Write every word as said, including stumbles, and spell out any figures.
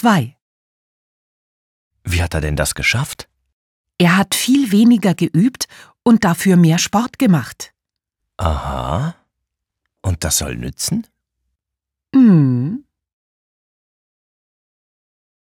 zwei. Wie hat er denn das geschafft? Er hat viel weniger geübt und dafür mehr Sport gemacht. Aha. Und das soll nützen?